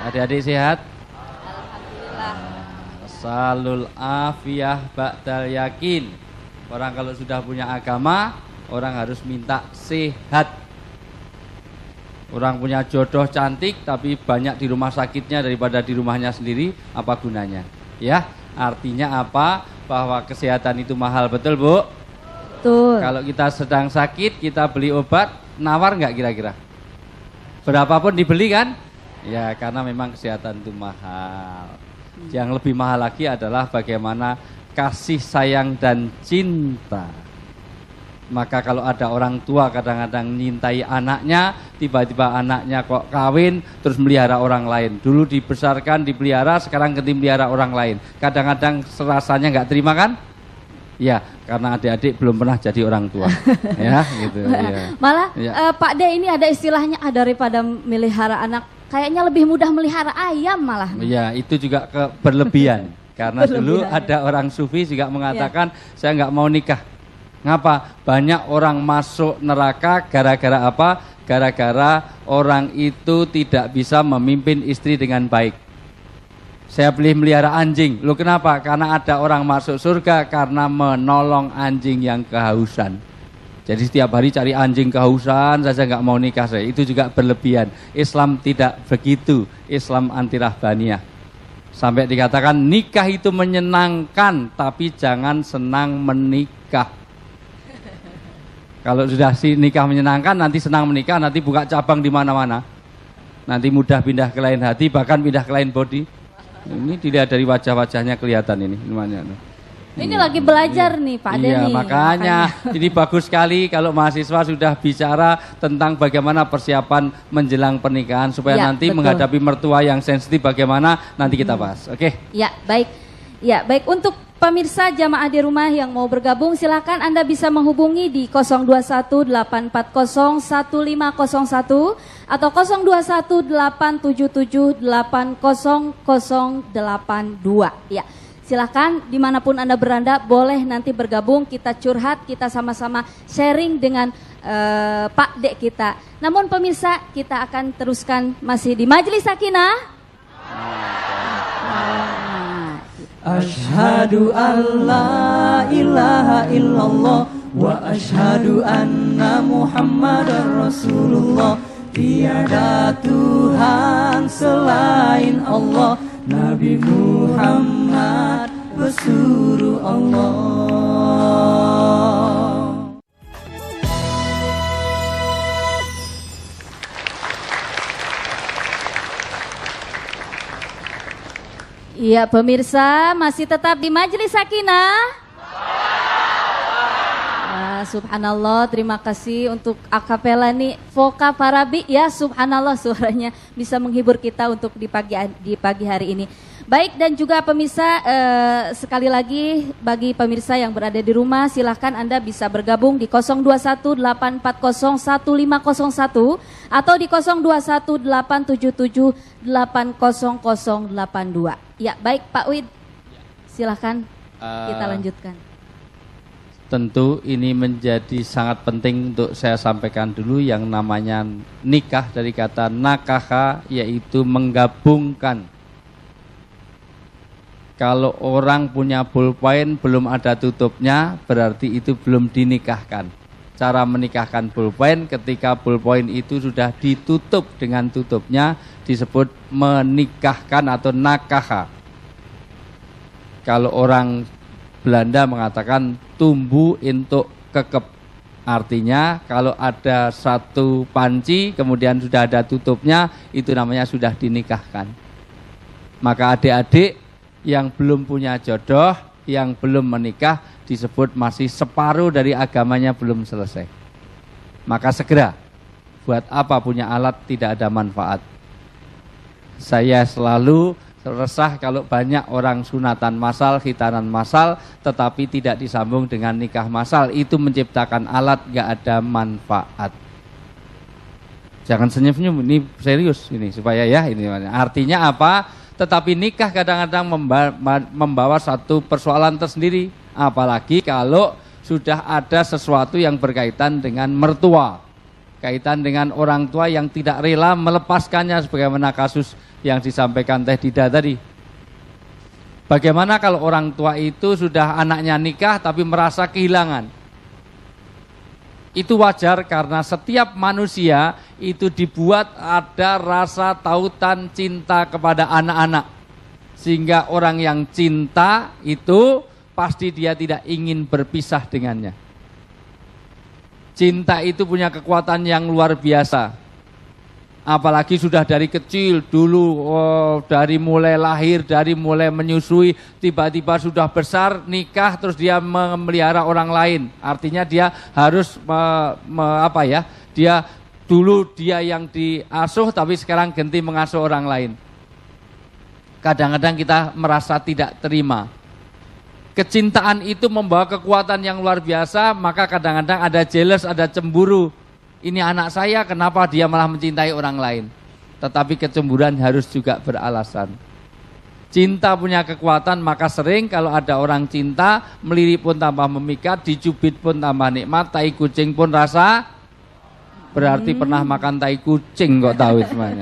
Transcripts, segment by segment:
Adik-adik sehat? Alhamdulillah. Salul afiyah ba'dal yakin. Orang kalau sudah punya agama, orang harus minta sehat. Orang punya jodoh cantik tapi banyak di rumah sakitnya daripada di rumahnya sendiri, apa gunanya? Ya, artinya apa? Bahwa kesehatan itu mahal, betul Bu? Betul. Kalau kita sedang sakit, kita beli obat, nawar nggak kira-kira? Berapapun dibeli kan? Ya, karena memang kesehatan itu mahal. Yang lebih mahal lagi adalah bagaimana kasih sayang dan cinta. Maka kalau ada orang tua kadang-kadang nyintai anaknya, tiba-tiba anaknya kok kawin terus melihara orang lain. Dulu dibesarkan, dipelihara, sekarang ganti melihara orang lain. Kadang-kadang rasanya nggak terima kan? Ya, karena adik-adik belum pernah jadi orang tua. Ya, gitu. Ya. Malah Ya. Pak De ini ada istilahnya daripada melihara anak, kayaknya lebih mudah melihara ayam malah. Ya, itu juga berlebihan. Karena dulu ada orang sufi juga mengatakan, saya nggak mau nikah. Ngapa? Banyak orang masuk neraka gara-gara apa? Gara-gara orang itu tidak bisa memimpin istri dengan baik. Saya pilih melihara anjing. Loh kenapa? Karena ada orang masuk surga karena menolong anjing yang kehausan. Jadi setiap hari cari anjing kehausan saja nggak mau nikah saya. Itu juga berlebihan. Islam tidak begitu. Islam anti rahbaniyah. Sampai dikatakan nikah itu menyenangkan, tapi jangan senang menikah. Kalau sudah nikah menyenangkan, nanti senang menikah, nanti buka cabang di mana-mana. Nanti mudah pindah ke lain hati, bahkan pindah ke lain body. Ini dilihat dari wajah-wajahnya kelihatan ini. Ini lagi belajar nih Pak De. Iya, makanya ini bagus sekali kalau mahasiswa sudah bicara tentang bagaimana persiapan menjelang pernikahan supaya nanti betul. Menghadapi mertua yang sensitif bagaimana nanti kita bahas. Oke. Ya, baik. Ya, baik, untuk pemirsa jamaah di rumah yang mau bergabung silakan Anda bisa menghubungi di 0218401501 atau 021877800082. Ya. Silakan dimanapun Anda berada boleh nanti bergabung, kita curhat, kita sama-sama sharing dengan Pak Dek kita. Namun pemirsa, kita akan teruskan masih di Majelis Sakinah. Asyhadu an la ilaha illallah wa asyhadu anna Muhammadar Rasulullah. Tiada Tuhan selain Allah, Nabi Muhammad pesuruh Allah. Iya pemirsa, masih tetap di Majelis Sakinah. Subhanallah, terima kasih untuk akapela nih Voka Farabi ya, subhanallah suaranya bisa menghibur kita untuk di pagi hari ini. Baik, dan juga pemirsa sekali lagi bagi pemirsa yang berada di rumah silahkan Anda bisa bergabung di 0218401501 atau di 021877800082. Ya, baik Pak Wid, silahkan kita lanjutkan. Tentu ini menjadi sangat penting untuk saya sampaikan dulu yang namanya nikah dari kata nakaha, yaitu menggabungkan. Kalau orang punya pulpen belum ada tutupnya, berarti itu belum dinikahkan. Cara menikahkan pulpen ketika pulpen itu sudah ditutup dengan tutupnya disebut menikahkan atau nakaha. Kalau orang Belanda mengatakan tumbuh untuk kekep. Artinya kalau ada satu panci kemudian sudah ada tutupnya, itu namanya sudah dinikahkan. Maka adik-adik yang belum punya jodoh, yang belum menikah disebut masih separuh dari agamanya belum selesai. Maka segera, buat apa punya alat tidak ada manfaat. Saya selalu resah kalau banyak orang sunatan massal, khitanan massal, tetapi tidak disambung dengan nikah massal. Itu menciptakan alat, gak ada manfaat. Jangan senyum-senyum, ini serius ini supaya ya ini. Artinya apa? Tetapi nikah kadang-kadang membawa satu persoalan tersendiri. Apalagi kalau sudah ada sesuatu yang berkaitan dengan mertua. kaitan dengan orang tua yang tidak rela melepaskannya sebagaimana kasus yang disampaikan Teh Dida tadi. Bagaimana kalau orang tua itu sudah anaknya nikah tapi merasa kehilangan? Itu wajar karena setiap manusia itu dibuat ada rasa tautan cinta kepada anak-anak. Sehingga orang yang cinta itu pasti dia tidak ingin berpisah dengannya. Cinta itu punya kekuatan yang luar biasa. Apalagi sudah dari kecil dulu, dari mulai lahir, dari mulai menyusui, tiba-tiba sudah besar, nikah, terus dia memelihara orang lain. Artinya dia harus dia dulu dia yang diasuh, tapi sekarang ganti mengasuh orang lain. Kadang-kadang kita merasa tidak terima. Kecintaan itu membawa kekuatan yang luar biasa, maka kadang-kadang ada jealous, ada cemburu. Ini anak saya, kenapa dia malah mencintai orang lain? Tetapi kecemburuan harus juga beralasan. Cinta punya kekuatan, maka sering kalau ada orang cinta, melirik pun tambah memikat, dicubit pun tambah nikmat, tai kucing pun rasa, berarti pernah makan tai kucing kok tahu semuanya.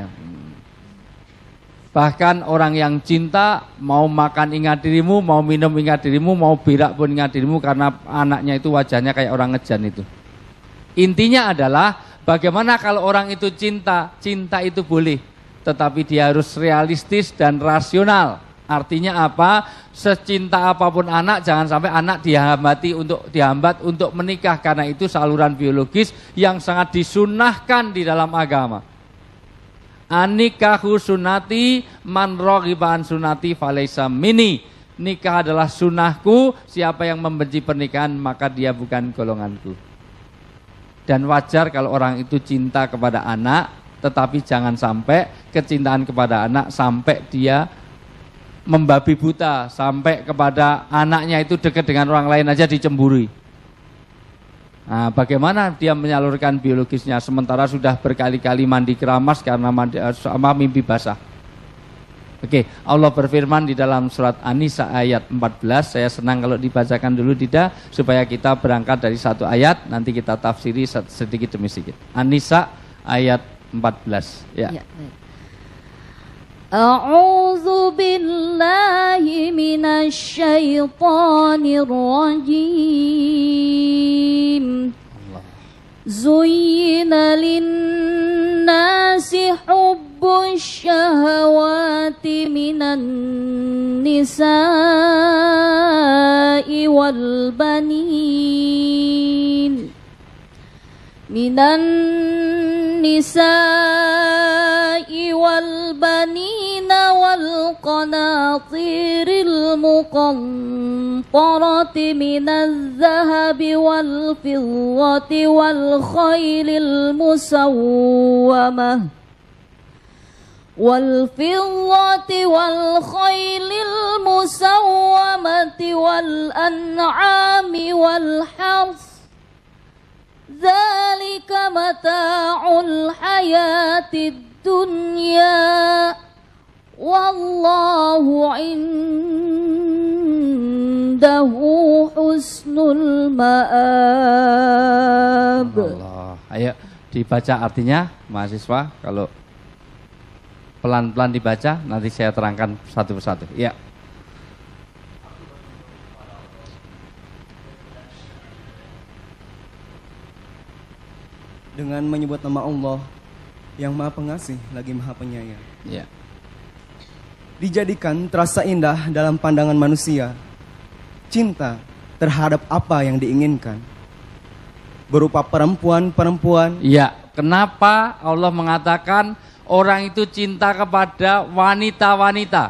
Bahkan orang yang cinta mau makan ingat dirimu, mau minum ingat dirimu, mau berak pun ingat dirimu karena anaknya itu wajahnya kayak orang ngejan itu. Intinya adalah bagaimana kalau orang itu cinta itu boleh, tetapi dia harus realistis dan rasional. Artinya apa? Secinta apapun anak, jangan sampai anak dihambat untuk menikah karena itu saluran biologis yang sangat disunahkan di dalam agama. Anikahu sunati man raghiba an sunati falaisa minni. Nikah adalah sunahku, siapa yang membenci pernikahan maka dia bukan golonganku. Dan wajar kalau orang itu cinta kepada anak, tetapi jangan sampai kecintaan kepada anak sampai dia membabi buta, sampai kepada anaknya itu dekat dengan orang lain aja dicemburi. Nah, bagaimana dia menyalurkan biologisnya sementara sudah berkali-kali mandi keramas karena mimpi basah. Oke, Allah berfirman di dalam surat An-Nisa ayat 14. Saya senang kalau dibacakan dulu Dida supaya kita berangkat dari satu ayat, nanti kita tafsiri sedikit demi sedikit. An-Nisa ayat 14. Ya. A'udzu billahi minasy syaithanir rajim. Zuyyina lin-nasi hubbusy syahawati minan nisa'i wal banin minan nisa'i wal banina wal qanatiril muqantarati minaz zahabi wal fiddati wal khaylil musawwamah wal an'ami wal harth. Dzalika mata'ul hayatid dunya wallahu indahu husnul ma'ab. Allah. Ayo dibaca artinya mahasiswa, kalau pelan-pelan dibaca nanti saya terangkan satu persatu. Ya. Dengan menyebut nama Allah yang Maha Pengasih lagi Maha Penyayang. Ya. Dijadikan terasa indah dalam pandangan manusia cinta terhadap apa yang diinginkan, berupa perempuan-perempuan. Ya, kenapa Allah mengatakan orang itu cinta kepada wanita-wanita?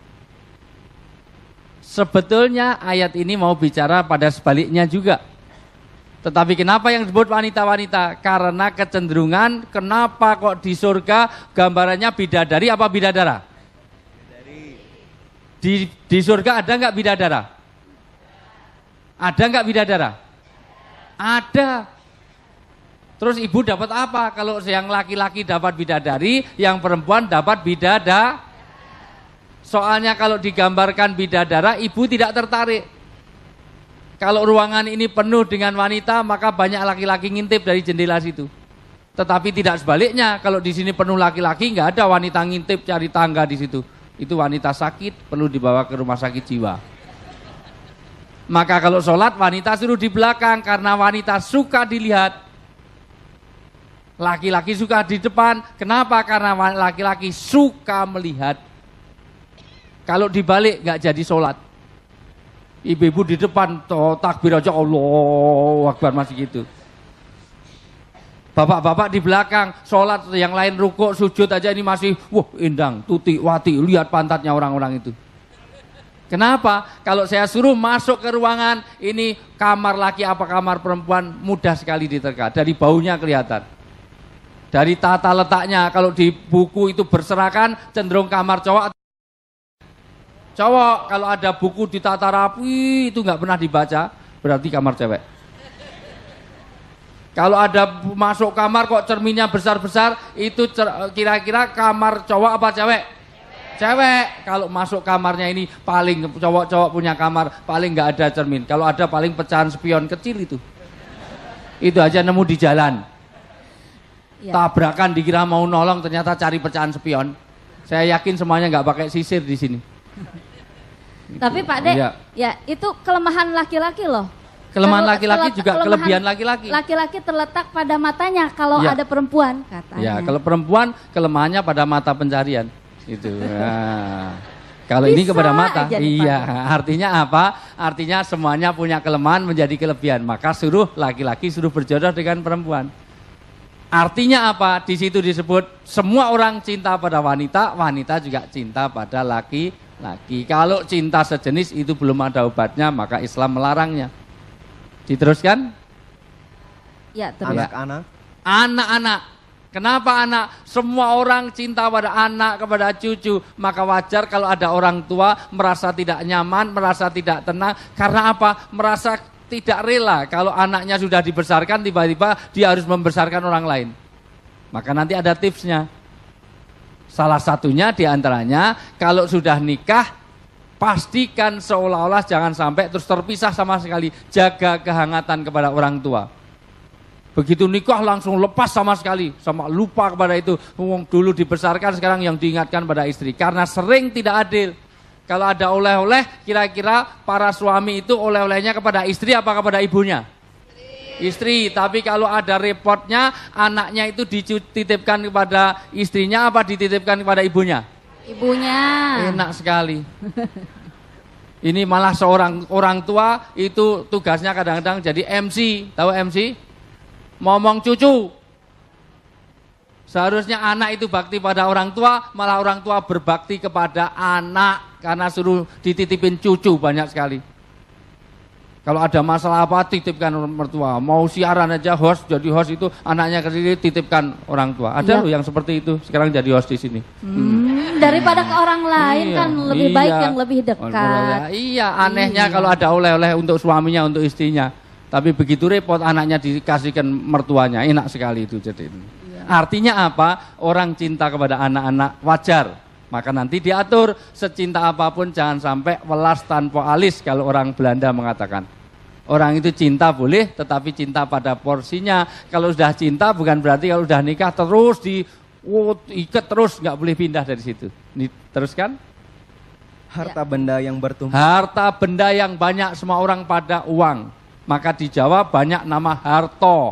Sebetulnya ayat ini mau bicara pada sebaliknya juga. Tetapi kenapa yang disebut wanita-wanita? Karena kecenderungan kenapa kok di surga gambarannya bidadari apa bidadara? Di surga ada nggak bidadara? Ada nggak bidadara? Ada. Terus ibu dapat apa? Kalau yang laki-laki dapat bidadari, yang perempuan dapat bidada. Soalnya kalau digambarkan bidadara, ibu tidak tertarik. Kalau ruangan ini penuh dengan wanita, maka banyak laki-laki ngintip dari jendela situ. Tetapi tidak sebaliknya, kalau di sini penuh laki-laki, nggak ada wanita ngintip cari tangga di situ. Itu wanita sakit, perlu dibawa ke rumah sakit jiwa. Maka kalau sholat, wanita suruh di belakang, karena wanita suka dilihat. Laki-laki suka di depan, kenapa? Karena laki-laki suka melihat. Kalau dibalik, nggak jadi sholat. Ibu-ibu di depan, takbir aja, Allahu Akbar, masih gitu. Bapak-bapak di belakang, sholat yang lain rukuk, sujud aja ini masih, wah indang, tuti, wati, lihat pantatnya orang-orang itu. Kenapa? Kalau saya suruh masuk ke ruangan, ini kamar laki apa kamar perempuan, mudah sekali diterka, dari baunya kelihatan. Dari tata letaknya, kalau di buku itu berserakan, cenderung kamar cowok. Cowok, kalau ada buku ditata rapi, itu nggak pernah dibaca, berarti kamar cewek. Kalau ada masuk kamar kok cerminnya besar-besar, itu kira-kira kamar cowok apa cewek? Cewek. Kalau masuk kamarnya ini paling cowok-cowok punya kamar, paling nggak ada cermin. Kalau ada paling pecahan spion kecil itu. Itu aja nemu di jalan. Ya. Tabrakan dikira mau nolong, ternyata cari pecahan spion. Saya yakin semuanya nggak pakai sisir di sini. Tapi Pak Dek, ya itu kelemahan laki-laki loh. Kelemahan laki-laki juga kelebihan laki-laki. Laki-laki terletak pada matanya kalau ada perempuan katanya. Ya, kalau perempuan kelemahannya pada mata pencarian. Itu. Nah, kalau ini kepada mata. Iya, artinya apa? Artinya semuanya punya kelemahan menjadi kelebihan. Maka suruh laki-laki suruh berjodoh dengan perempuan. Artinya apa? Di situ disebut semua orang cinta pada wanita, wanita juga cinta pada laki-laki. Kalau cinta sejenis itu belum ada obatnya, maka Islam melarangnya. Diteruskan? Ya, terus. Anak-anak. Anak-anak. Kenapa anak? Semua orang cinta pada anak, kepada cucu. Maka wajar kalau ada orang tua merasa tidak nyaman, merasa tidak tenang. Karena apa? Merasa tidak rela. Kalau anaknya sudah dibesarkan, tiba-tiba dia harus membesarkan orang lain. Maka nanti ada tipsnya. Salah satunya diantaranya, kalau sudah nikah, pastikan seolah-olah jangan sampai terus terpisah sama sekali. Jaga kehangatan kepada orang tua. Begitu nikah langsung lepas sama sekali. Sama lupa kepada itu. Dulu dibesarkan, sekarang yang diingatkan pada istri. Karena sering tidak adil. Kalau ada oleh-oleh, kira-kira para suami itu oleh-olehnya kepada istri apa kepada ibunya? Istri. Tapi kalau ada repotnya, anaknya itu dititipkan kepada istrinya apa dititipkan kepada ibunya? Ibunya. Enak sekali. Ini malah seorang orang tua itu tugasnya kadang-kadang jadi MC. Tahu MC? Ngomong cucu. Seharusnya anak itu bakti pada orang tua, malah orang tua berbakti kepada anak. Karena suruh dititipin cucu banyak sekali. Kalau ada masalah apa, titipkan mertua. Mau siaran aja host, jadi host itu anaknya ke sini titipkan orang tua. Ada loh yang seperti itu, sekarang jadi host di sini. Daripada ke orang lain kan lebih baik yang lebih dekat. Iya, anehnya kalau ada oleh-oleh untuk suaminya, untuk istrinya. Tapi begitu repot anaknya dikasihkan mertuanya, enak sekali itu jadi. Artinya apa? Orang cinta kepada anak-anak wajar. Maka nanti diatur secinta apapun jangan sampai welas tanpa alis kalau orang Belanda mengatakan. Orang itu cinta boleh tetapi cinta pada porsinya. Kalau sudah cinta bukan berarti kalau sudah nikah terus diikat terus nggak boleh pindah dari situ. Ini teruskan. Harta benda yang bertumpuk. Harta benda yang banyak semua orang pada uang. Maka di Jawa banyak nama Harto.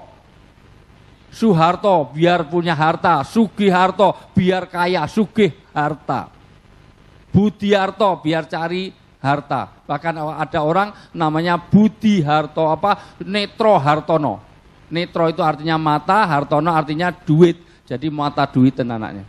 Suharto biar punya harta, Sugiharto biar kaya, Sugih harta. Budiarto biar cari harta. Bahkan ada orang namanya Budi Harto Netro Hartono. Netro itu artinya mata, Hartono artinya duit. Jadi mata duitan anaknya.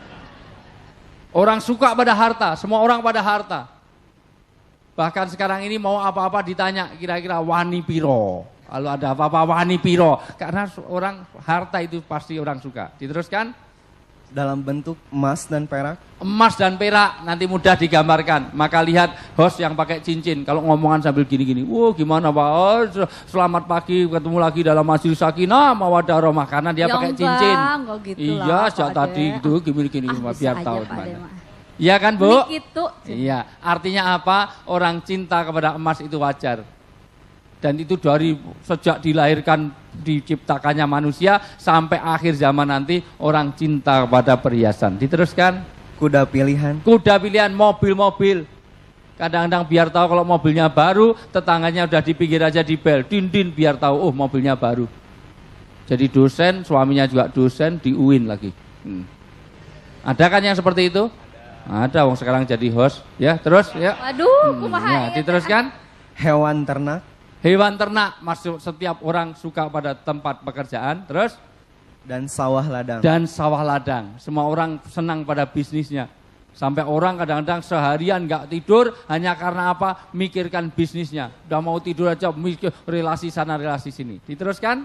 Orang suka pada harta, semua orang pada harta. Bahkan sekarang ini mau apa-apa ditanya kira-kira wani piro. Kalau ada apa-apa wani piro, karena orang harta itu pasti orang suka. Diteruskan? Dalam bentuk emas dan perak. Emas dan perak nanti mudah digambarkan. Maka lihat host yang pakai cincin. Kalau ngomongan sambil gini-gini, gimana Pak? Oh, selamat pagi, ketemu lagi dalam majelis sakinah mawaddah rahmah. Karena dia pakai cincin. Gitu iya, sejak tadi gitu gini-gini biar tahu gimana. Iya kan Bu? Gitu. Iya, artinya apa? Orang cinta kepada emas itu wajar. Dan itu dari sejak dilahirkan, diciptakannya manusia sampai akhir zaman nanti orang cinta pada perhiasan. Diteruskan. Kuda pilihan. Kuda pilihan, mobil-mobil. Kadang-kadang biar tahu kalau mobilnya baru, tetangganya udah di pinggir aja di bel, din biar tahu oh mobilnya baru. Jadi dosen, suaminya juga dosen di UIN lagi. Ada kan yang seperti itu? Ada, wong sekarang jadi host. Ya, terus ya. Waduh, kumaha. Ya, diteruskan. Hewan ternak. Hewan ternak, masuk setiap orang suka pada tempat pekerjaan. Terus? Dan sawah ladang. Dan sawah ladang. Semua orang senang pada bisnisnya. Sampai orang kadang-kadang seharian nggak tidur hanya karena apa? Mikirkan bisnisnya. Udah mau tidur aja mikir relasi sana relasi sini. Diteruskan?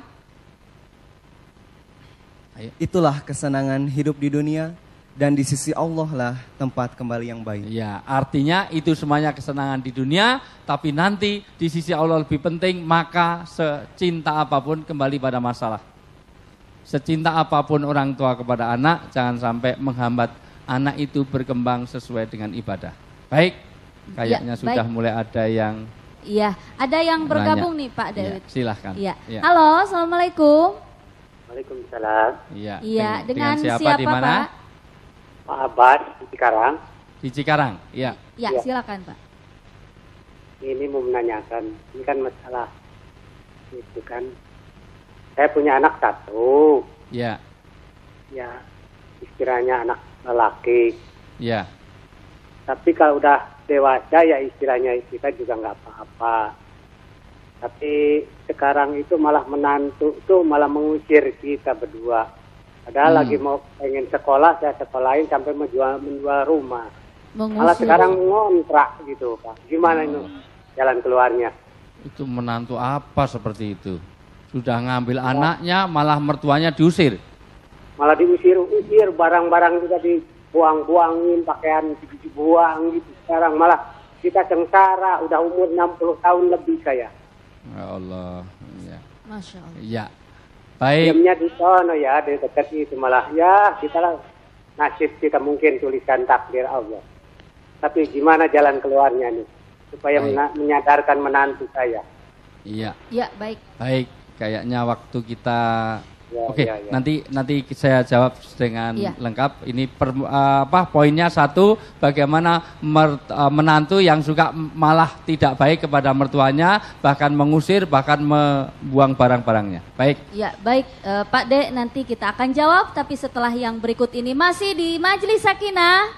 Ayo. Itulah kesenangan hidup di dunia dan di sisi Allah lah tempat kembali yang baik. Ya, artinya itu semuanya kesenangan di dunia, tapi nanti di sisi Allah lebih penting, maka secinta apapun kembali pada masalah. Secinta apapun orang tua kepada anak, jangan sampai menghambat anak itu berkembang sesuai dengan ibadah. Baik, kayaknya sudah mulai ada yang... Iya, ada yang bergabung nih Pak David. Ya, silahkan. Iya. Ya. Halo, Assalamualaikum. Waalaikumsalam. Iya, Iya, dengan siapa di mana? Pak? Pak Abbas di Cikarang. Di Cikarang, iya. Ya, Ya. silakan Pak. Ini mau menanyakan, ini kan masalah itu kan. Saya punya anak satu, Iya, ya istilahnya anak lelaki. iya. Tapi kalau udah dewasa ya istilahnya kita juga nggak apa-apa. Tapi sekarang itu malah menantu tuh malah mengusir kita berdua. Padahal lagi mau pengen sekolah, saya sekolahin sampai menjual rumah. Malah Mengusir. sekarang ngontrak gitu Pak. Gimana itu jalan keluarnya? Itu menantu apa seperti itu? Sudah ngambil anaknya, malah mertuanya diusir. Malah diusir barang-barang juga dibuang-buangin, pakaian dibuang gitu. Sekarang malah kita sengsara, udah umur 60 tahun lebih saya. Ya Allah, ya. Masya Allah. Ya, baik. Diamnya di sono ya, di dekat itu malah ya kita lah nasib kita mungkin tulisan takdir Allah. Tapi gimana jalan keluarnya nih supaya menyadarkan menantu saya? Iya, Ya, baik. baik. Kayaknya waktu kita. Ya, Oke, ya, ya. nanti saya jawab dengan Iya. lengkap. Ini poinnya satu, bagaimana menantu yang suka malah tidak baik kepada mertuanya, bahkan mengusir, bahkan membuang barang-barangnya. Baik. Ya, baik Pak De, nanti kita akan jawab, tapi setelah yang berikut ini masih di Majelis Sakinah.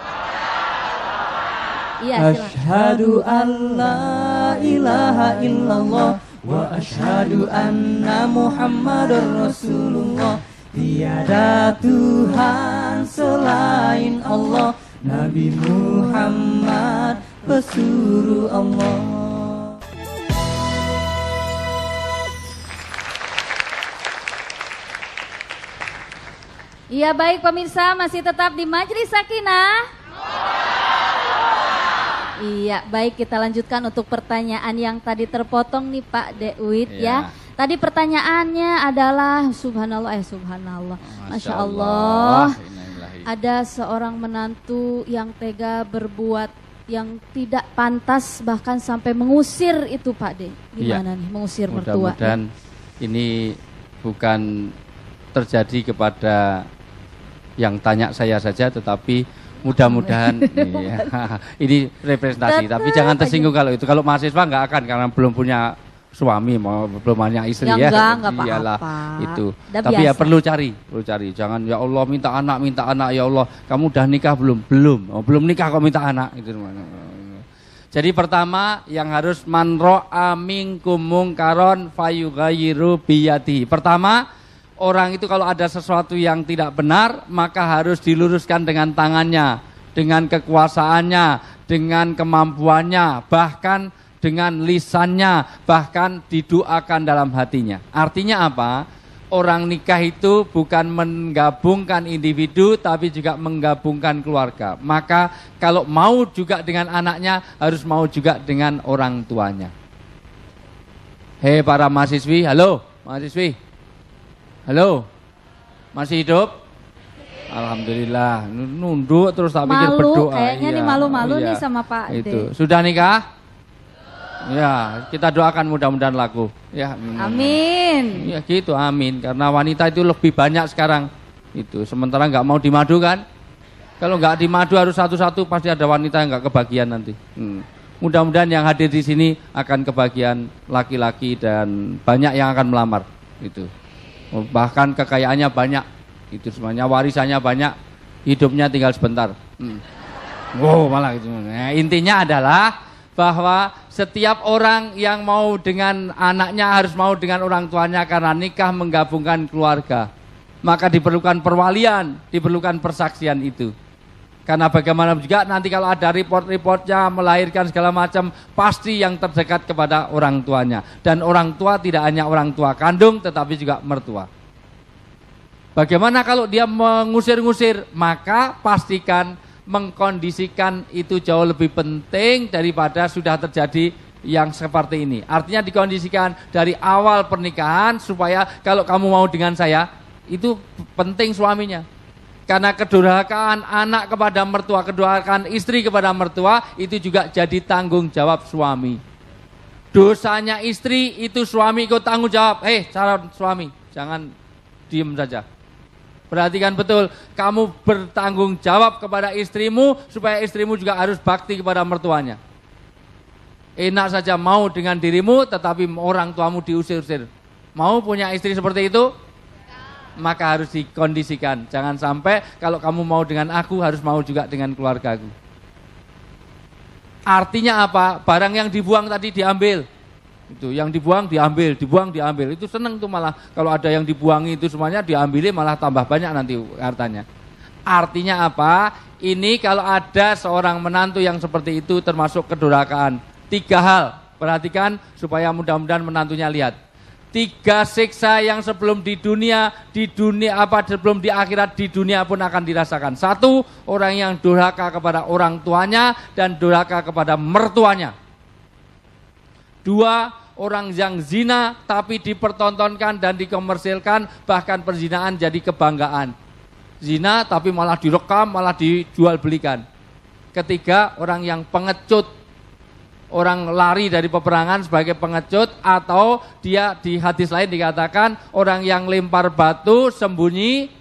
Iya, silakan. Asyhadu an la ilaha illallah wa asyhadu anna Muhammadar Rasulullah. Tiada Tuhan selain Allah, Nabi Muhammad pesuruh Allah. Iya, baik pemirsa, masih tetap di Majelis Sakinah. Iya, baik kita lanjutkan untuk pertanyaan yang tadi terpotong nih Pak Dewit ya. Tadi pertanyaannya adalah subhanallah, Masya Allah. Ada seorang menantu yang tega berbuat yang tidak pantas, bahkan sampai mengusir itu Pak De. Gimana nih mengusir mertua? Mudah-mudahan ini bukan terjadi kepada yang tanya saya saja, tetapi mudah-mudahan ini representasi. Tapi jangan tersinggung kalau itu. Kalau mahasiswa nggak akan karena belum punya suami, belum punya istri ya. Enggak Iyalah, apa-apa. itu. Udah Tapi ya biasa. perlu cari. Jangan ya Allah minta anak ya Allah. Kamu udah nikah belum? Belum nikah kok minta anak itu. Jadi pertama yang harus man ra'a minkum mungkaron fayughayyiru biyadihi. Pertama, orang itu kalau ada sesuatu yang tidak benar, maka harus diluruskan dengan tangannya, dengan kekuasaannya, dengan kemampuannya, bahkan dengan lisannya, bahkan didoakan dalam hatinya. Artinya apa? Orang nikah itu bukan menggabungkan individu, tapi juga menggabungkan keluarga. Maka kalau mau juga dengan anaknya, harus mau juga dengan orang tuanya. Hei para mahasiswi, halo mahasiswi. Halo, masih hidup? Alhamdulillah, nunduk terus tak pikir Malu, berdoa. kayaknya nih malu-malu nih sama Pak itu. De. Sudah nikah? Ya, kita doakan mudah-mudahan laku. Ya, Amin. ya gitu, amin. Karena wanita itu lebih banyak sekarang. Itu sementara nggak mau dimadu kan? Kalau nggak dimadu harus satu-satu, pasti ada wanita yang nggak kebagian nanti. Mudah-mudahan yang hadir di sini akan kebagian laki-laki dan banyak yang akan melamar. Itu. Bahkan kekayaannya banyak. Itu semuanya, warisannya banyak. Hidupnya tinggal sebentar. Wow, malah gitu. Nah, intinya adalah bahwa setiap orang yang mau dengan anaknya harus mau dengan orang tuanya karena nikah menggabungkan keluarga. Maka diperlukan perwalian, diperlukan persaksian itu. Karena bagaimana juga nanti kalau ada report-reportnya melahirkan segala macam, pasti yang terdekat kepada orang tuanya. Dan orang tua tidak hanya orang tua kandung tetapi juga mertua. Bagaimana kalau dia mengusir-ngusir, maka pastikan mengkondisikan itu jauh lebih penting daripada sudah terjadi yang seperti ini. Artinya dikondisikan dari awal pernikahan supaya kalau kamu mau dengan saya, itu penting suaminya. Karena kedurhakaan anak kepada mertua, kedurhakaan istri kepada mertua, itu juga jadi tanggung jawab suami. Dosanya istri itu suami ikut tanggung jawab. Calon suami, jangan diem saja. Perhatikan betul, kamu bertanggung jawab kepada istrimu supaya istrimu juga harus bakti kepada mertuanya. Enak saja mau dengan dirimu tetapi orang tuamu diusir-usir. Mau punya istri seperti itu? Maka harus dikondisikan. Jangan sampai kalau kamu mau dengan aku harus mau juga dengan keluargaku. Artinya apa? Barang yang dibuang tadi diambil. Itu yang dibuang diambil, itu seneng tuh malah kalau ada yang dibuangi itu semuanya diambilin malah tambah banyak nanti hartanya. Artinya apa? Ini kalau ada seorang menantu yang seperti itu termasuk kedurhakaan. 3 hal, perhatikan supaya mudah-mudahan menantunya lihat. 3 siksa yang sebelum di dunia sebelum di akhirat di dunia pun akan dirasakan. 1, orang yang durhaka kepada orang tuanya dan durhaka kepada mertuanya. 2, orang yang zina tapi dipertontonkan dan dikomersilkan, bahkan perzinaan jadi kebanggaan. Zina tapi malah direkam, malah dijual belikan. 3, orang yang pengecut. Orang lari dari peperangan sebagai pengecut, atau dia di hadis lain dikatakan orang yang lempar batu sembunyi.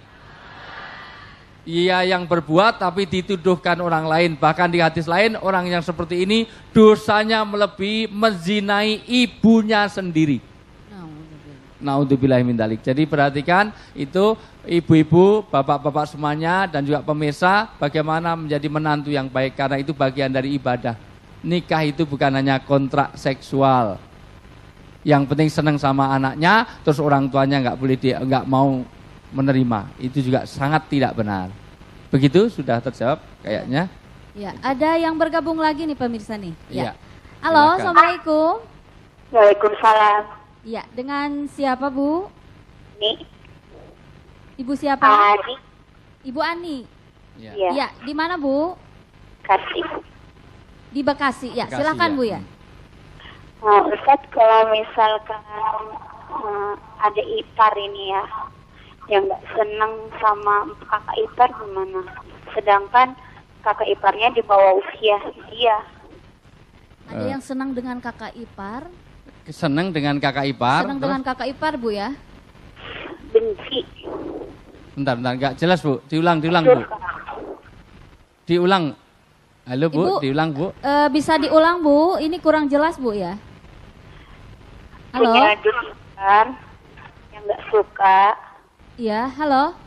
Ia yang berbuat tapi dituduhkan orang lain. Bahkan di hadis lain orang yang seperti ini dosanya melebihi menzinai ibunya sendiri. Naudzubillah min dzalik. Jadi perhatikan itu ibu-ibu, bapak-bapak semuanya dan juga pemirsa, bagaimana menjadi menantu yang baik karena itu bagian dari ibadah. Nikah itu bukan hanya kontrak seksual. Yang penting senang sama anaknya, terus orang tuanya nggak mau menerima, itu juga sangat tidak benar. Begitu sudah terjawab kayaknya. Ya, ada yang bergabung lagi nih pemirsa nih. Ya. Halo, Silakan. Assalamualaikum. Waalaikumsalam. Ya, dengan siapa Bu? Ini Ibu siapa? Ani. Ibu Ani. Ya. Ya, Ya, di mana Bu? kasih. Di Bekasi. Ya, Bekasi, silakan ya. Bu ya. Ustaz, kalau misalkan ada ipar ini ya, yang nggak senang sama kakak ipar gimana? Sedangkan kakak iparnya di bawah usia dia. Ada yang senang dengan kakak ipar? Senang dengan kakak ipar. Senang terus? dengan kakak ipar Bu ya? Benci. Bentar, nggak jelas Bu. Diulang Bu. Diulang. Halo Bu, Ibu, diulang Bu. Bisa diulang Bu? Ini kurang jelas Bu ya? Halo? Punya adik ipar yang nggak suka Iya, halo?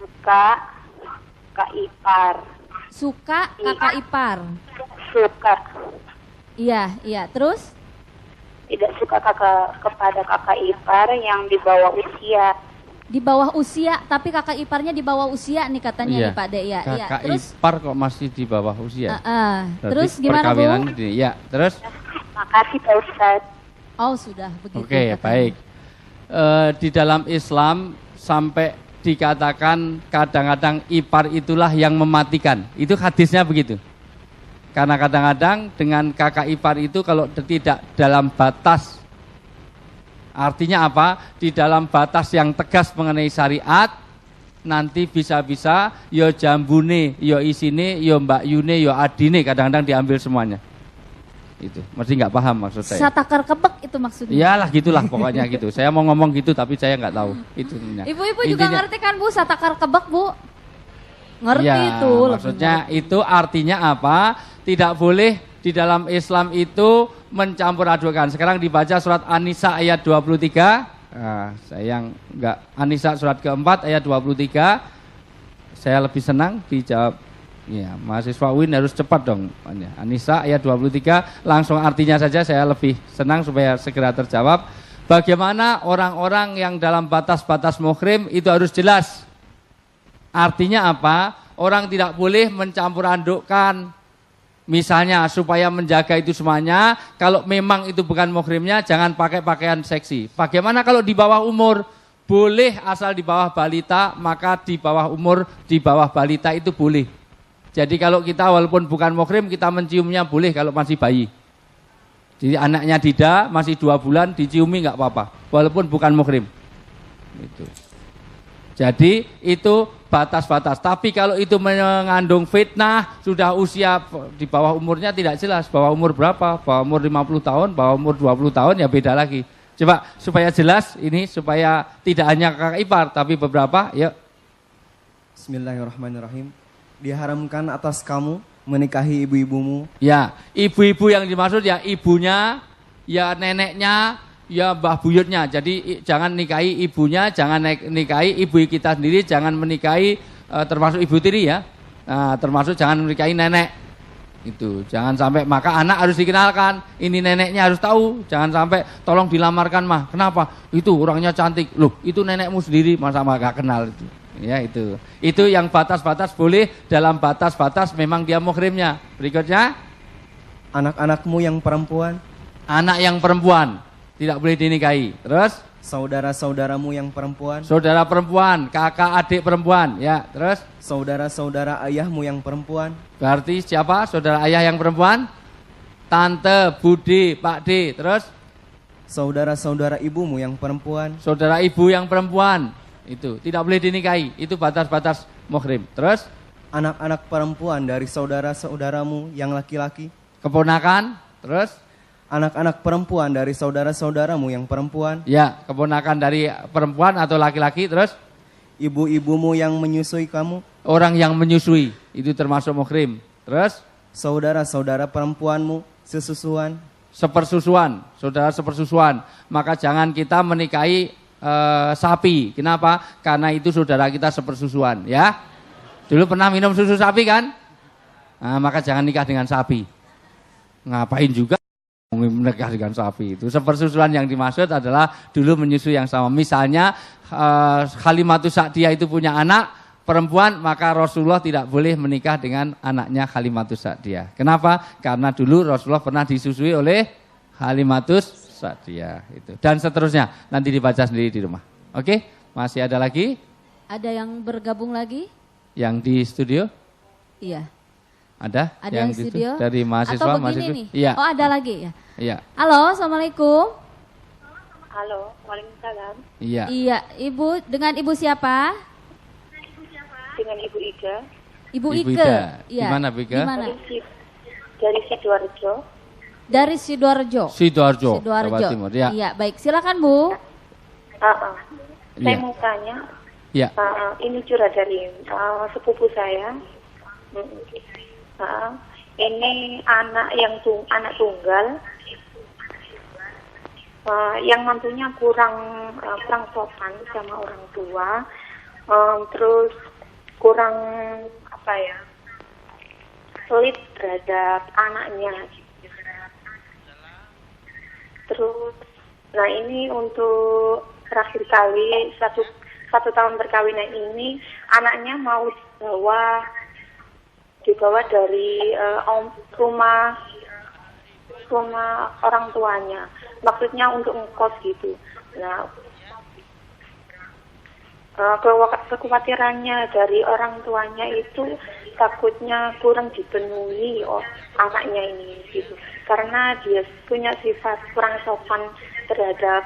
kakak ipar. Suka kakak ipar? Suka. Iya, terus? Tidak suka kepada kakak ipar yang di bawah usia. Di bawah usia, tapi kakak iparnya di bawah usia nih katanya Iya. nih Pak De. Ya, iya. Kakak Terus? ipar kok masih di bawah usia. Berarti Terus gimana Bu? perkawinan ya, terus? Makasih Pak Ustadz. Oh sudah begitu. Oke, katanya. baik. Di dalam Islam sampai dikatakan kadang-kadang ipar itulah yang mematikan. Itu hadisnya begitu. Karena kadang-kadang dengan kakak ipar itu kalau tidak dalam batas, artinya apa? Di dalam batas yang tegas mengenai syariat, nanti bisa-bisa yo jambune, yo isine, yo mbak yune, yo adine kadang-kadang diambil semuanya. Itu mesti nggak paham maksud saya. Satakar kebek itu maksudnya. Iyalah gitulah pokoknya gitu. Saya mau ngomong gitu tapi saya nggak tahu itu. Ibu-ibu juga ngerti kan Bu satakar kebek Bu? Ngerti ya, itu. Maksudnya itu artinya apa? Tidak boleh di dalam Islam itu mencampur adukan. Sekarang dibaca surat An-Nisa ayat 23. Nah, sayang nggak An-Nisa surat keempat ayat 23. Saya lebih senang dijawab. Ya, mahasiswa UIN harus cepat dong. An-Nisa ayat 23, langsung artinya saja saya lebih senang supaya segera terjawab. Bagaimana orang-orang yang dalam batas-batas muhrim itu harus jelas. Artinya apa? Orang tidak boleh mencampur adukkan. Misalnya supaya menjaga itu semuanya, kalau memang itu bukan muhrimnya jangan pakai pakaian seksi. Bagaimana kalau di bawah umur? Boleh asal di bawah balita, maka di bawah umur, di bawah balita itu boleh. Jadi kalau kita walaupun bukan muhrim kita menciumnya boleh kalau masih bayi. Jadi anaknya Dida masih 2 bulan diciumi nggak apa-apa walaupun bukan muhrim. Itu. Jadi itu batas-batas. Tapi kalau itu mengandung fitnah sudah usia di bawah umurnya tidak jelas. Bawah umur berapa? Bawah umur 50 tahun, bawah umur 20 tahun ya beda lagi. Coba supaya jelas ini supaya tidak hanya kakak ipar tapi beberapa. Yuk. Bismillahirrahmanirrahim. Diharamkan atas kamu menikahi ibu-ibumu. Ya, ibu-ibu yang dimaksud ya ibunya, ya neneknya, ya mbah buyutnya. Jadi jangan nikahi ibunya, jangan nikahi ibu kita sendiri, jangan menikahi termasuk ibu tiri ya. Nah, termasuk jangan menikahi nenek. Itu, jangan sampai maka anak harus dikenalkan. Ini neneknya harus tahu, jangan sampai tolong dilamarkan mah. Kenapa? Itu orangnya cantik. Loh, itu nenekmu sendiri masa mah gak kenal itu. Ya itu yang batas-batas boleh dalam batas-batas memang dia muhrimnya. Berikutnya Anak-anakmu yang perempuan. Anak yang perempuan tidak boleh dinikahi. Terus Saudara-saudaramu yang perempuan. saudara perempuan, kakak adik perempuan. Ya, terus Saudara-saudara ayahmu yang perempuan. berarti siapa? Saudara ayah yang perempuan? Tante, Budi, Pak D. Terus Saudara-saudara ibumu yang perempuan. saudara ibu yang perempuan. Itu tidak boleh dinikahi. Itu batas-batas muhrim. Terus Anak-anak perempuan dari saudara-saudaramu yang laki-laki. keponakan. Terus Anak-anak perempuan dari saudara-saudaramu yang perempuan. ya keponakan dari perempuan atau laki-laki. Terus Ibu-ibumu yang menyusui kamu. orang yang menyusui itu termasuk muhrim. Terus Saudara-saudara perempuanmu sesusuan. sepersusuan, saudara sepersusuan. Maka jangan kita menikahi sapi. Kenapa? Karena itu saudara kita sepersusuan, ya. Dulu pernah minum susu sapi kan? Nah, maka jangan nikah dengan sapi. Ngapain juga menikah dengan sapi? Itu sepersusuan yang dimaksud adalah dulu menyusui yang sama. Misalnya Halimatus Sa'diyah itu punya anak perempuan, maka Rasulullah tidak boleh menikah dengan anaknya Halimatus Sa'diyah. Kenapa? Karena dulu Rasulullah pernah disusui oleh Halimatus Sa'diyah itu. Dan seterusnya nanti dibaca sendiri di rumah. Oke? Masih ada lagi? Ada yang bergabung lagi? Yang di studio? Iya. Ada Yang di studio? dari mahasiswa? Atau begini mahasiswa? nih? Iya. Oh ada lagi ya? Iya. Halo, Assalamualaikum. Halo, waalaikumsalam. Iya. Iya, Ibu dengan Ibu siapa? Dengan Ibu Ida Ibu Ibu Ike. Ida. Iya. Di mana, Bu Ike? Di mana? dari Sidoarjo. Dari Sidoarjo. Sidoarjo, Jawa Sidoarjo. Timur. Ya. Iya, baik. Silakan, Bu. Saya Iya. mau tanya, Ya. ini curhat dari sepupu saya. Ini anak tunggal, yang mantunya kurang sopan sama orang tua, terus kurang sulit terhadap anaknya. Terus, nah ini untuk terakhir kali satu tahun perkawinan ini anaknya mau dibawa dari rumah orang tuanya, maksudnya untuk ngekos gitu. Nah, kekhawatirannya dari orang tuanya itu takutnya kurang dipenuhi anaknya ini gitu, karena dia punya sifat kurang sopan terhadap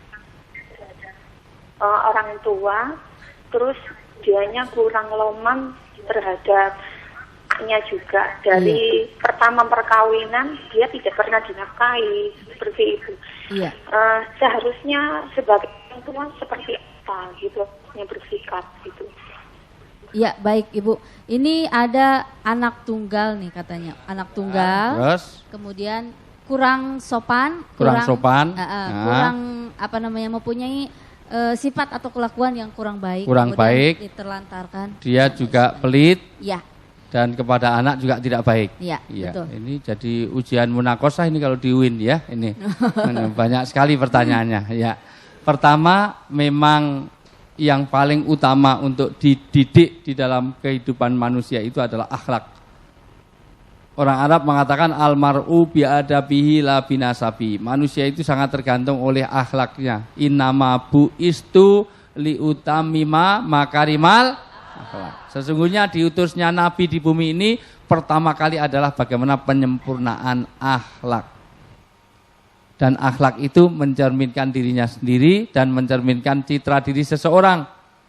orang tua, terus dianya kurang loman terhadap anaknya juga dari pertama perkawinan dia tidak pernah dinafkahi seperti itu. Iya. Seharusnya sebagai orang tua seperti apa gitu yang bersikap gitu. Iya, baik Ibu. Ini ada anak tunggal nih katanya. Anak tunggal. Terus Kemudian kurang sopan, kurang sopan, kurang apa namanya mempunyai sifat atau kelakuan yang kurang baik. Kurang kemudian baik. Diterlantarkan. dia juga pelit Ya, dan kepada anak juga tidak baik. ya, Iya, betul. ini jadi ujian munakosah ini kalau di UIN ya. Ini banyak sekali pertanyaannya. Ya, pertama memang yang paling utama untuk dididik di dalam kehidupan manusia itu adalah akhlak. Orang Arab mengatakan almar'u bi'adabihi la binasabi. Manusia itu sangat tergantung oleh akhlaknya. Innama bu'istu liutamima makarimal akhlak. Sesungguhnya diutusnya Nabi di bumi ini pertama kali adalah bagaimana penyempurnaan akhlak. Dan akhlak itu mencerminkan dirinya sendiri dan mencerminkan citra diri seseorang.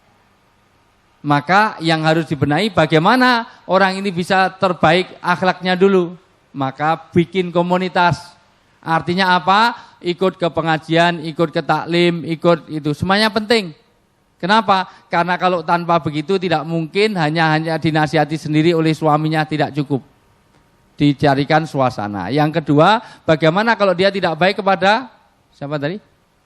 Maka yang harus dibenahi bagaimana orang ini bisa terbaik akhlaknya dulu. Maka bikin komunitas. Artinya apa? Ikut ke pengajian, ikut ke taklim, ikut itu. Semuanya penting. Kenapa? Karena kalau tanpa begitu tidak mungkin hanya dinasihati sendiri oleh suaminya tidak cukup. Dicarikan suasana. Yang kedua, bagaimana kalau dia tidak baik kepada siapa tadi?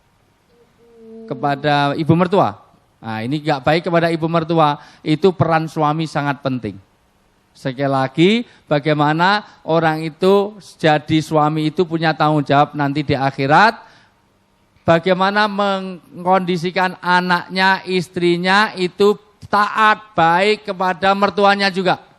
Kepada ibu mertua. Nah, ini gak baik kepada ibu mertua. Itu peran suami sangat penting. Sekali lagi, bagaimana orang itu jadi suami itu punya tanggung jawab nanti di akhirat. Bagaimana mengkondisikan anaknya, istrinya itu taat baik kepada mertuanya juga.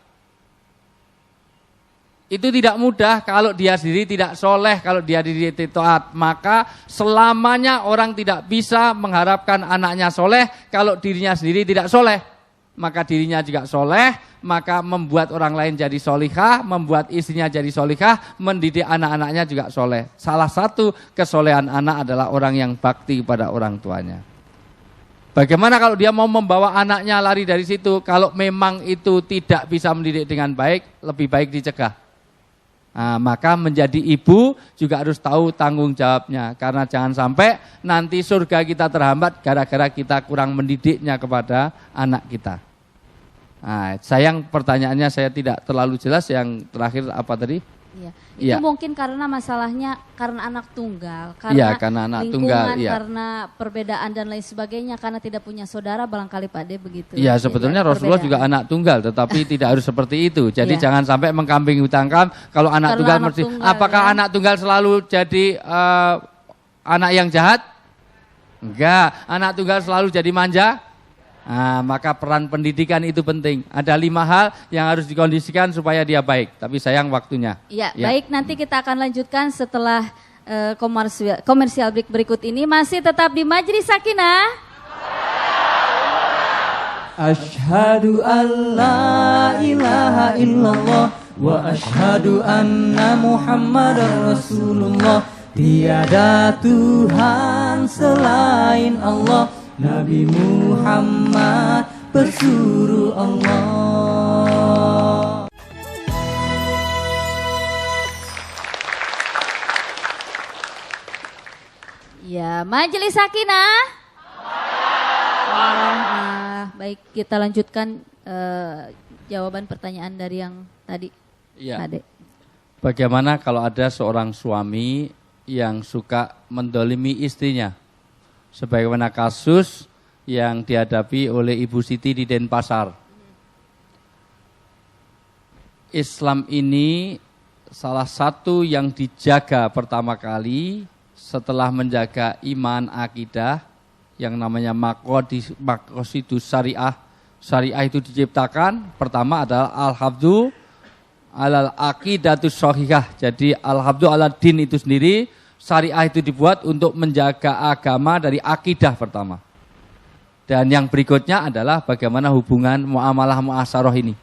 Itu tidak mudah kalau dia sendiri tidak soleh, kalau dia sendiri tidak taat. Maka selamanya orang tidak bisa mengharapkan anaknya soleh kalau dirinya sendiri tidak soleh. Maka dirinya juga soleh, maka membuat orang lain jadi solihah, membuat istrinya jadi solihah, mendidik anak-anaknya juga soleh. Salah satu kesolehan anak adalah orang yang bakti kepada orang tuanya. Bagaimana kalau dia mau membawa anaknya lari dari situ? Kalau memang itu tidak bisa mendidik dengan baik, lebih baik dicegah. Nah, maka menjadi ibu juga harus tahu tanggung jawabnya. Karena jangan sampai nanti surga kita terhambat gara-gara kita kurang mendidiknya kepada anak kita. Nah, sayang pertanyaannya saya tidak terlalu jelas. Yang terakhir apa tadi? Iya. Itu Iya. mungkin karena masalahnya karena anak tunggal, Iya, karena anak lingkungan, tunggal, iya. karena perbedaan dan lain sebagainya, karena tidak punya saudara barangkali Pak De begitu. Iya, sebetulnya Rasulullah juga anak tunggal, tetapi tidak harus seperti itu. Jadi Iya. jangan sampai mengkambing hitamkan kalau anak Karena tunggal anak mesti. tunggal, Apakah ya. anak tunggal selalu jadi anak yang jahat? Enggak, anak tunggal selalu jadi manja. Nah, maka peran pendidikan itu penting. Ada 5 hal yang harus dikondisikan supaya dia baik. Tapi sayang waktunya. Iya, Ya. baik, nanti kita akan lanjutkan setelah komersial break berikut ini. Masih tetap di Majlis Sakinah. Asyhadu an la ilaha illallah wa asyhadu anna Muhammadar Rasulullah. Tiada Tuhan selain Allah, Nabi Muhammad bersuruh Allah. Ya, Majelis Sakinah. Baik, kita lanjutkan jawaban pertanyaan dari yang tadi. Iya. Ade. Bagaimana kalau ada seorang suami yang suka mendolimi istrinya? Sebagaimana kasus yang dihadapi oleh Ibu Siti di Denpasar. Islam ini salah satu yang dijaga pertama kali setelah menjaga iman akidah yang namanya maqasidus syariah. Syariah itu diciptakan pertama adalah al-hafdzu alal aqidatus shahihah. Jadi al-hafdzu ala din itu sendiri, syariah itu dibuat untuk menjaga agama dari akidah pertama. Dan yang berikutnya adalah bagaimana hubungan muamalah muasyarah ini.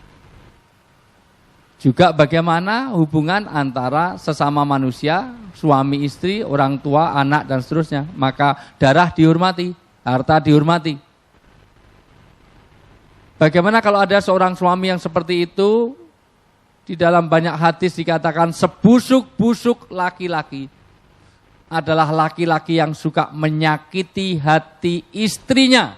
Juga bagaimana hubungan antara sesama manusia, suami istri, orang tua, anak dan seterusnya. Maka darah dihormati, harta dihormati. Bagaimana kalau ada seorang suami yang seperti itu, Di dalam banyak hadis dikatakan sebusuk-busuk laki-laki adalah laki-laki yang suka menyakiti hati istrinya.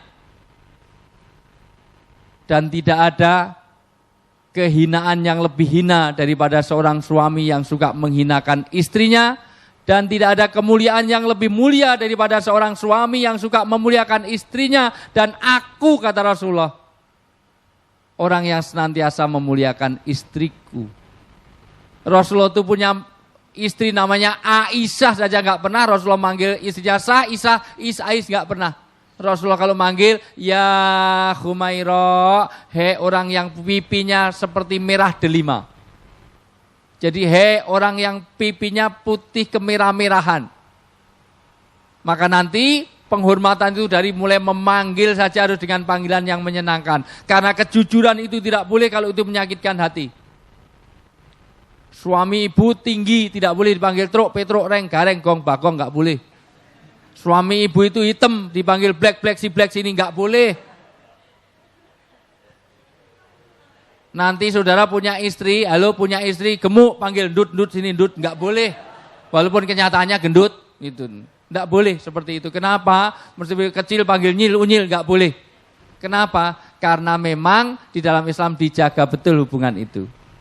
Dan tidak ada kehinaan yang lebih hina daripada seorang suami yang suka menghinakan istrinya. Dan tidak ada kemuliaan yang lebih mulia daripada seorang suami yang suka memuliakan istrinya. Dan aku, kata Rasulullah, orang yang senantiasa memuliakan istriku. Rasulullah itu punya istri namanya Aisyah saja nggak pernah Rasulullah manggil istrinya Isa nggak pernah. Rasulullah kalau manggil ya Humaira, he orang yang pipinya seperti merah delima. Jadi he orang yang pipinya putih kemerah-merahan. Maka nanti penghormatan itu dari mulai memanggil saja harus dengan panggilan yang menyenangkan. Karena kejujuran itu tidak boleh kalau itu menyakitkan hati. Suami ibu tinggi tidak boleh dipanggil truk, petruk, reng, gareng, gong, bagong, nggak boleh. Suami ibu itu hitam dipanggil black, si black sini nggak boleh. Nanti saudara punya istri, halo punya istri gemuk panggil ndut sini ndut, nggak boleh. Walaupun kenyataannya gendut, gitu. Nggak boleh seperti itu. Kenapa? Mesti kecil panggil nyil, unyil, nggak boleh. Kenapa? Karena memang di dalam Islam dijaga betul hubungan itu.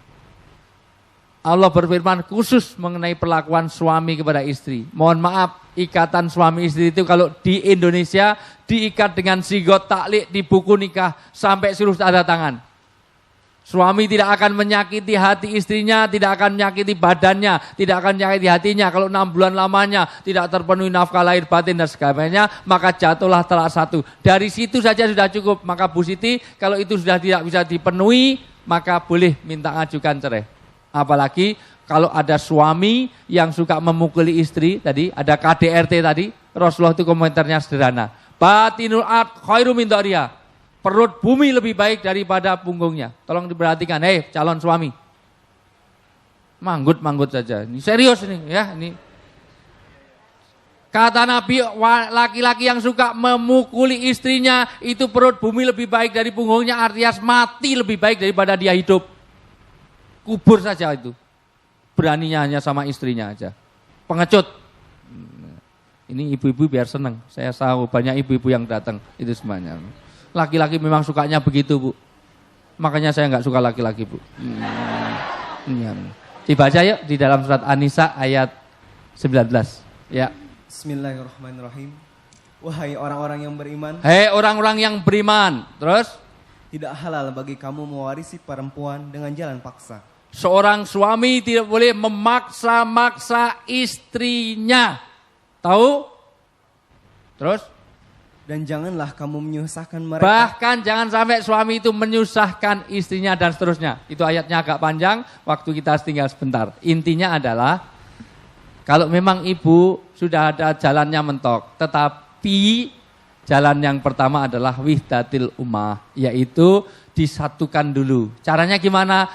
Allah berfirman khusus mengenai perlakuan suami kepada istri. Mohon maaf, ikatan suami istri itu kalau di Indonesia diikat dengan sigot taklik di buku nikah sampai suruh tanda tangan. Suami tidak akan menyakiti hati istrinya, tidak akan menyakiti badannya, tidak akan menyakiti hatinya. Kalau 6 bulan lamanya tidak terpenuhi nafkah lahir batin dan sebagainya, maka jatuhlah talak 1. Dari situ saja sudah cukup. Maka Bu Siti, kalau itu sudah tidak bisa dipenuhi, maka boleh minta ajukan cerai. Apalagi kalau ada suami yang suka memukuli istri, tadi ada KDRT tadi, Rasulullah itu komentarnya sederhana. Batinul ard khairu min dhariha. Perut bumi lebih baik daripada punggungnya. Tolong diperhatikan, calon suami. Manggut saja. Ini serius ini ya, ini. Kata Nabi, laki-laki yang suka memukuli istrinya itu perut bumi lebih baik dari punggungnya, artinya mati lebih baik daripada dia hidup. Kubur saja itu. Beraninya hanya sama istrinya aja. Pengecut. Ini ibu-ibu biar senang. Saya tahu banyak ibu-ibu yang datang. Itu semuanya. Laki-laki memang sukanya begitu, Bu. Makanya saya nggak suka laki-laki, Bu. Dibaca yuk di dalam surat An-Nisa ayat 19. Ya. Bismillahirrahmanirrahim. Wahai orang-orang yang beriman. Hei orang-orang yang beriman. Terus? Tidak halal bagi kamu mewarisi perempuan dengan jalan paksa. Seorang suami tidak boleh memaksa-maksa istrinya. Tahu? Terus? Dan janganlah kamu menyusahkan mereka. Bahkan jangan sampai suami itu menyusahkan istrinya dan seterusnya. Itu ayatnya agak panjang, waktu kita tinggal sebentar. Intinya adalah, kalau memang ibu sudah ada jalannya mentok, tetapi jalan yang pertama adalah wihdatil ummah, yaitu disatukan dulu. Caranya gimana?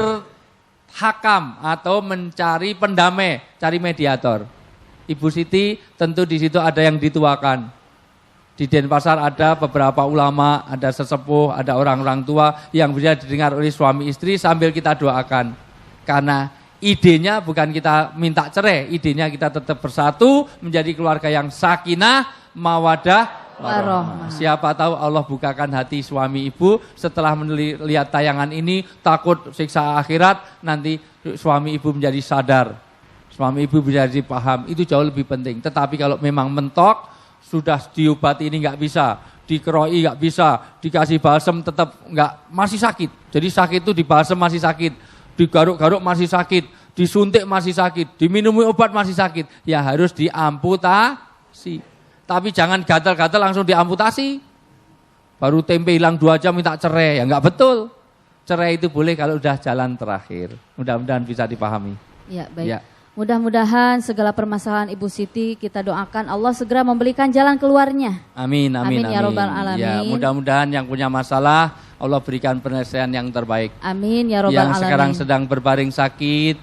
Berhakam atau mencari pendamai, cari mediator. Ibu Siti tentu di situ ada yang dituakan. Di Denpasar ada beberapa ulama, ada sesepuh, ada orang-orang tua yang bisa didengar oleh suami istri sambil kita doakan. Karena idenya bukan kita minta cerai, idenya kita tetap bersatu menjadi keluarga yang sakinah, mawadah, warahmah. Siapa tahu Allah bukakan hati suami ibu setelah melihat tayangan ini, takut siksa akhirat, nanti suami ibu menjadi sadar, suami ibu menjadi paham, itu jauh lebih penting. Tetapi kalau memang mentok, sudah diobati ini nggak bisa, dikeroi nggak bisa, dikasih balsem tetap nggak, masih sakit. Jadi sakit itu di balsem masih sakit, digaruk-garuk masih sakit, disuntik masih sakit, diminumi obat masih sakit, ya harus diamputasi. Tapi jangan gatal-gatal langsung diamputasi. Baru tempe hilang 2 jam minta cerai, ya nggak betul. Cerai itu boleh kalau udah jalan terakhir. Mudah-mudahan bisa dipahami. Ya, baik. Ya. Mudah-mudahan segala permasalahan Ibu Siti kita doakan Allah segera memberikan jalan keluarnya. Amin, amin, amin. Ya Rabbal Alamin. Ya, mudah-mudahan yang punya masalah Allah berikan penyelesaian yang terbaik. Amin ya Rabbal Yang Alamin. sekarang sedang berbaring sakit,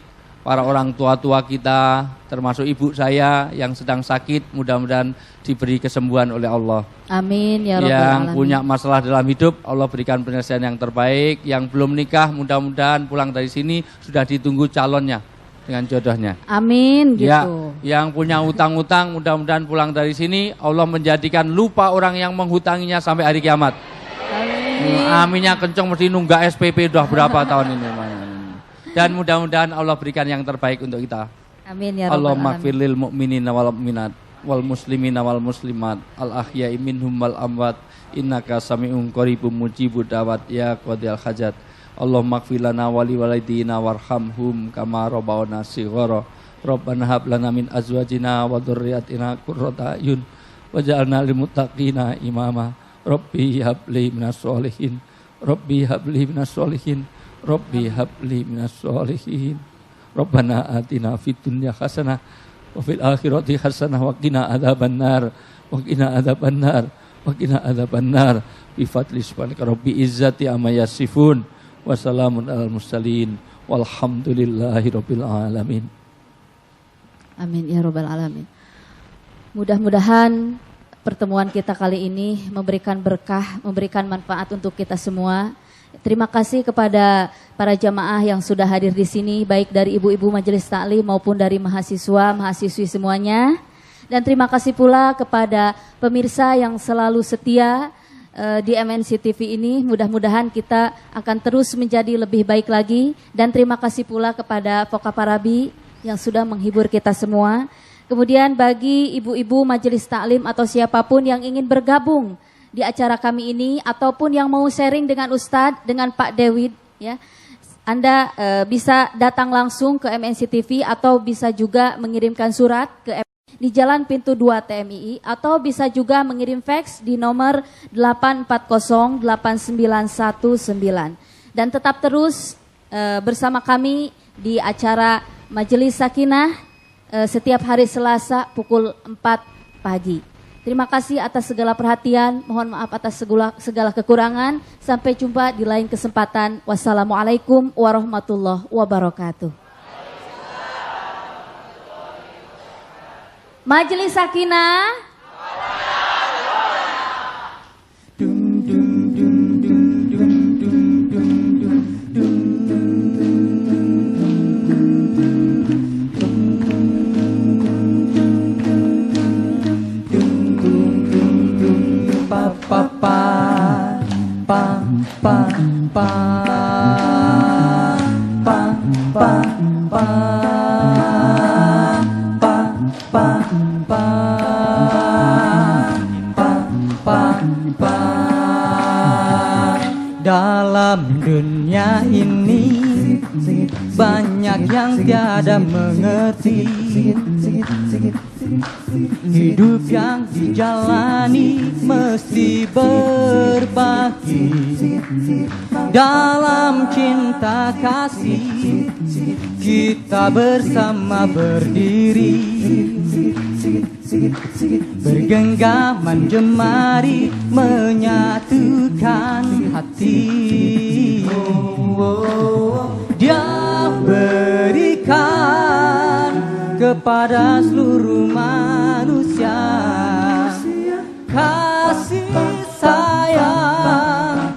para orang tua-tua kita, termasuk ibu saya yang sedang sakit, mudah-mudahan diberi kesembuhan oleh Allah. Amin ya rabbal Yang alamin. punya masalah dalam hidup, Allah berikan penyelesaian yang terbaik. Yang belum nikah, mudah-mudahan pulang dari sini sudah ditunggu calonnya dengan jodohnya. Amin gitu. Ya, yang punya utang-utang, mudah-mudahan pulang dari sini Allah menjadikan lupa orang yang menghutanginya sampai hari kiamat. Amin. Aminnya kenceng, mesti nunggak SPP udah berapa tahun ini. Dan mudah-mudahan Allah berikan yang terbaik untuk kita. Amin ya rabbal Allahumma alamin. firlil mu'minina wal mu'minat wal muslimina wal muslimat al ahya'i minhum wal amwat innaka sami'un qaribun mujibud da'wat ya qadiyal hajat. Allahumma ighfir lana wa li walidina warhamhum kama rabbawna shighara. Rabbana hab lana min azwajina wa dhurriyyatina qurrata a'yun waj'alna lil muttaqina imama. Rabbi habli minas sholihin. Rabbi habli minas sholihin. Rabbi habli minas sholihin. Rabbana atina fid dunya hasanah wa fil akhirati hasanah wa qina adzabannar wa qina adzabannar wa qina adzabannar bi fadli subhanaka rabbi izzati amma yasifun wa salamun alal mursalin walhamdulillahi rabbil alamin. Amin ya rabbal alamin. Mudah-mudahan pertemuan kita kali ini memberikan berkah, memberikan manfaat untuk kita semua. Terima kasih kepada para jamaah yang sudah hadir di sini, baik dari ibu-ibu majelis taklim maupun dari mahasiswa, mahasiswi semuanya. Dan terima kasih pula kepada pemirsa yang selalu setia di MNC TV ini. Mudah-mudahan kita akan terus menjadi lebih baik lagi. Dan terima kasih pula kepada Foka Parabi yang sudah menghibur kita semua. Kemudian bagi ibu-ibu majelis taklim atau siapapun yang ingin bergabung di acara kami ini ataupun yang mau sharing dengan Ustadz, dengan Pak Dewid, ya, Anda bisa datang langsung ke MNC TV atau bisa juga mengirimkan surat ke di Jalan Pintu 2 TMII atau bisa juga mengirim fax di nomor 8408919 dan tetap terus bersama kami di acara Majelis Sakinah setiap hari Selasa pukul 4 pagi. Terima kasih atas segala perhatian, mohon maaf atas segala kekurangan. Sampai jumpa di lain kesempatan. Wassalamualaikum warahmatullahi wabarakatuh. Majelis Sakinah. Dalam dunia ini banyak yang tiada mengerti. Hidup yang dijalani mesti berbagi. Dalam cinta kasih kita bersama berdiri, bergenggaman jemari menyatukan hati. Dia berikan kepada seluruh manusia kasih sayang.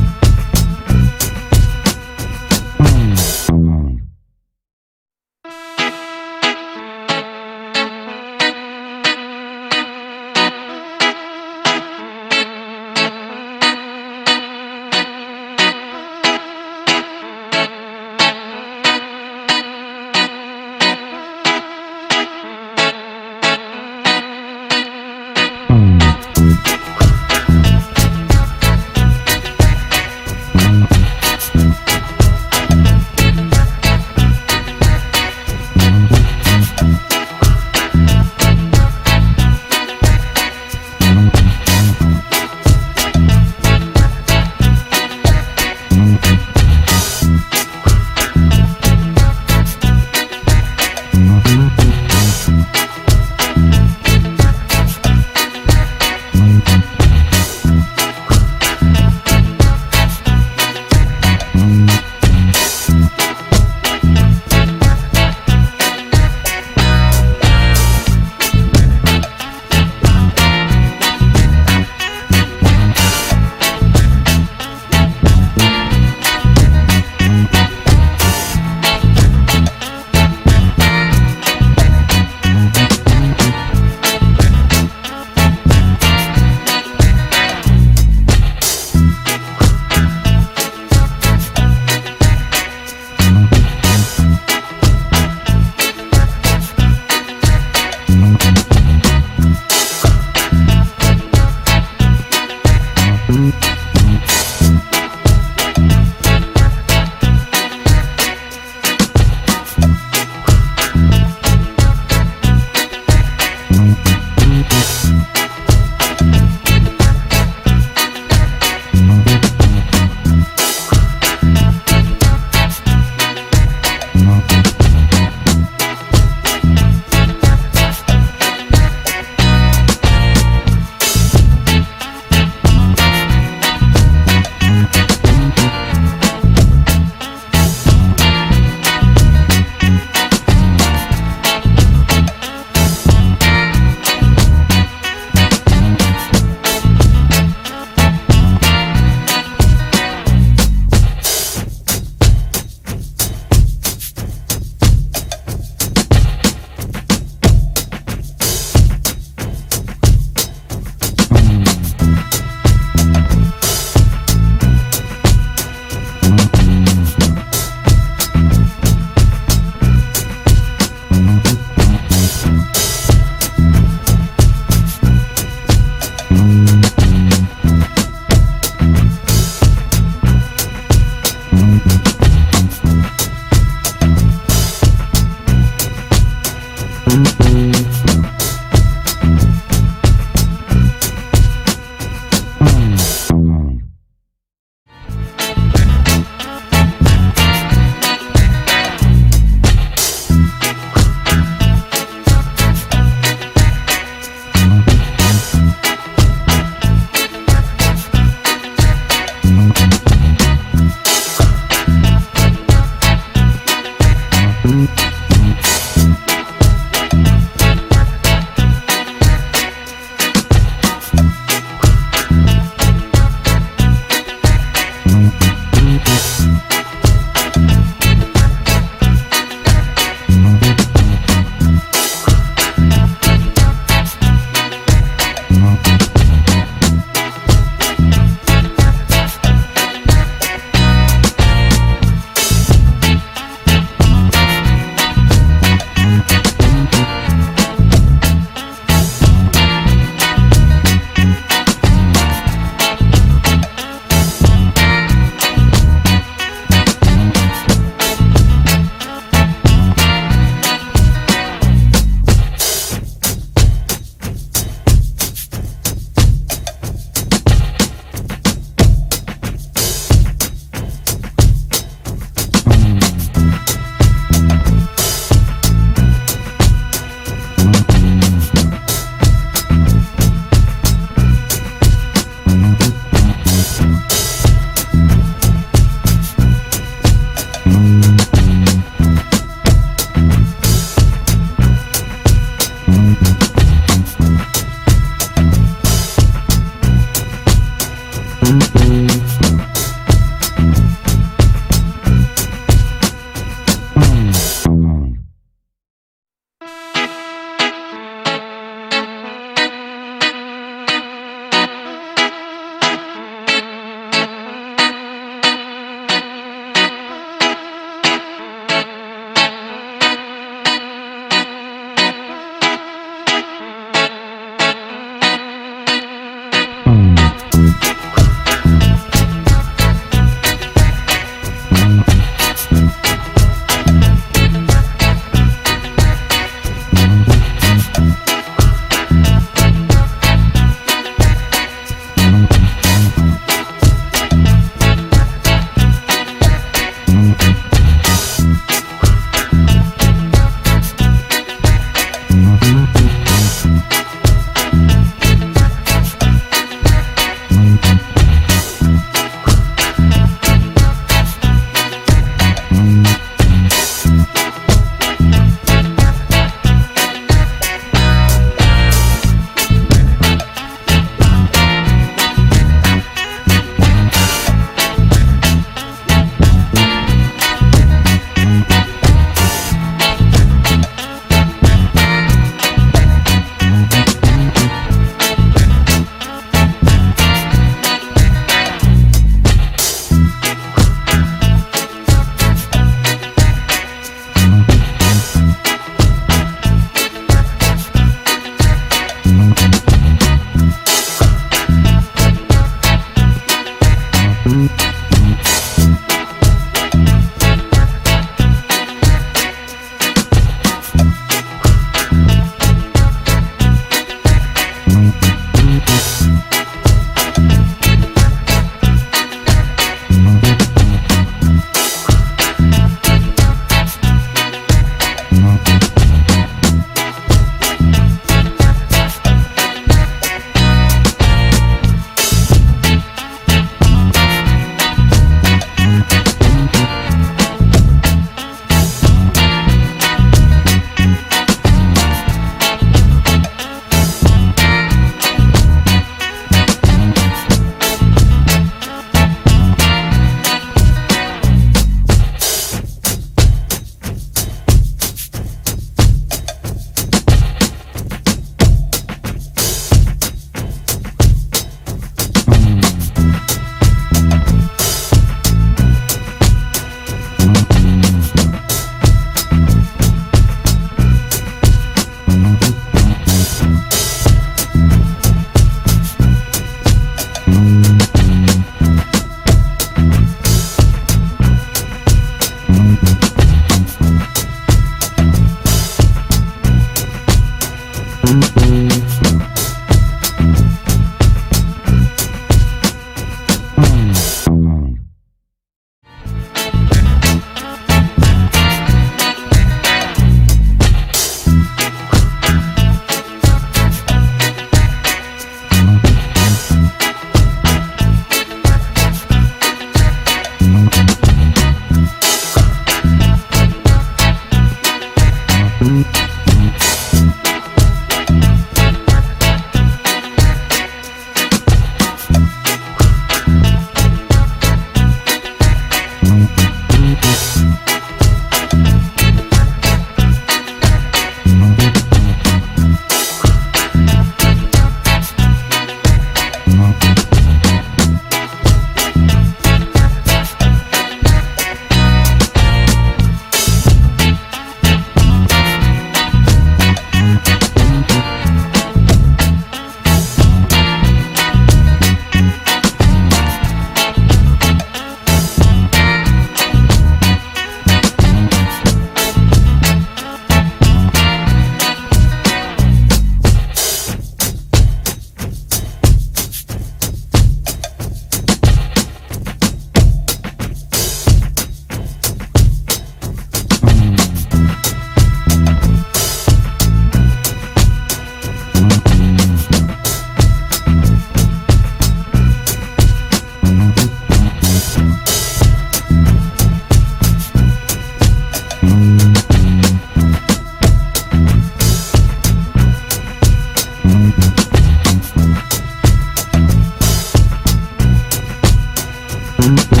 Ustaz.